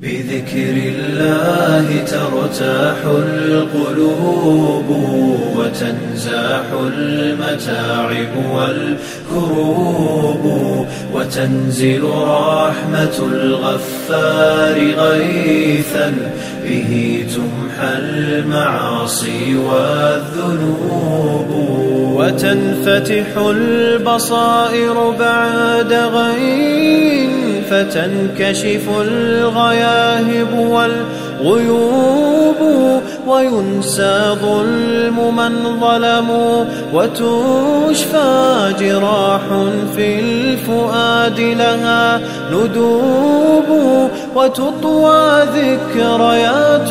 بذكر الله ترتاح القلوب وتنزاح المتاعب والكروب وتنزل رحمة الغفار غيثا به تمحى المعاصي والذنوب وتنفتح البصائر بعد غين فتنكشف الغياهب والغيوب وينسى ظلم من ظلموا وتشفى جراح في الفؤاد لها ندوب وتطوى ذكريات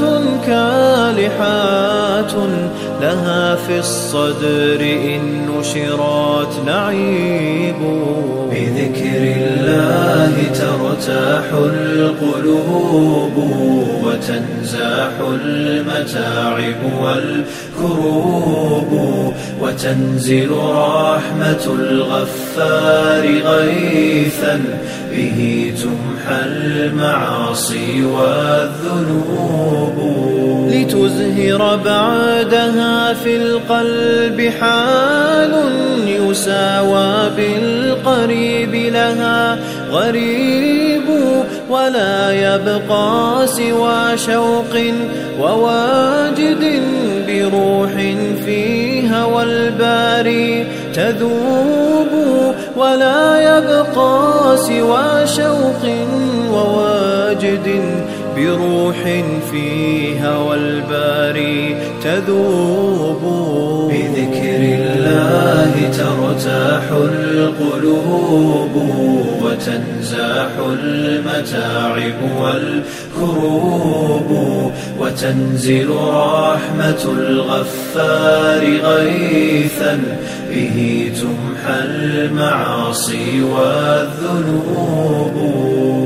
كالحات لها في الصدر إن نشرت نعيب بذكر الله ترتاح القلوب وتنزاح المتاعب والكروب وتنزل رحمة الغفار غيثا به تمحى المعاصي والذنوب لتزهر بعدها في القلب حال يساوى بالقريب لها غريب ولا يبقى سوى شوق وواجد بروح في هوى الباري تذوب ولا يبقى سوى شوق وواجد بروح في هوى الباري تذوب بذكر الله ترتاح القلوب وتنزاح المتاعب والكروب وتنزل رحمة الغفار غيثا به تمحى المعاصي والذنوب